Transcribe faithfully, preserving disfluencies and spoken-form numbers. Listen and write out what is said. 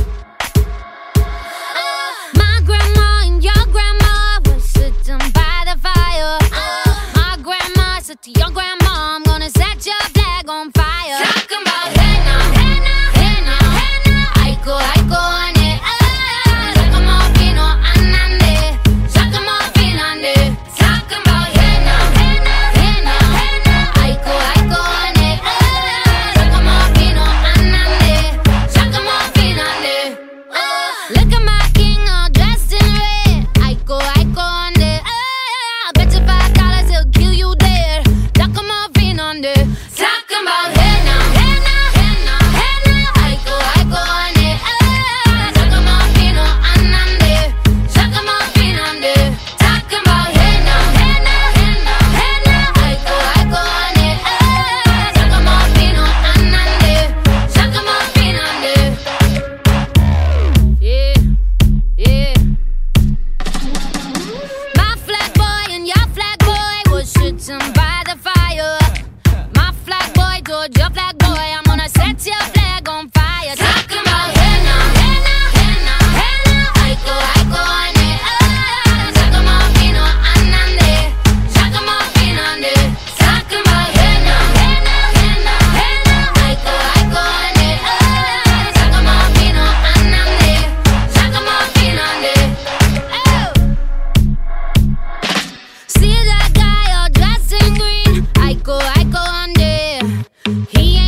My grandma and your grandma were sitting by the fire. My grandma said to your grandma, I'm gonna set your flag on fire. Talking about hey now, hey now, hey now, hey now. Aiko, aiko, ane, ah. Sakamo pino anande, sakamo pinande. Talking about hey now, hey now, hey now, hey now. Aiko, aiko, ane, ah. Sakamo pino anande, sakamo pinande. Look at my king all dressed in red. Aiko, aiko, ane, ah. I bet you five dollars he'll kill you dead. Sakamo pinande. Talking about hey now, hey now, hey now, hey now. Aiko, aiko, ane, ah. Sakamo pino anande, sakamo pinande. Talking about hey now, hey now, hey now, hey now. Aiko, aiko, ane, ah. Sakamo pino anande, sakamo pinande. Yeah, yeah. My flag boy and your flag boy was sitting by the fire. My flag boy told your flag boy, I'm gonna set your flag on fire. Talking about hey now, hey now, hey now, hey now. Aiko, aiko, ane, ah. Sakamo pino anande, sakamo pinande. Talking about hey now, hey now, hey now, hey now. Aiko, aiko, ane, ah. Sakamo pino anande, sakamo pinande. Oh. See that guy all dressed in green? Aiko, aiko, ande. He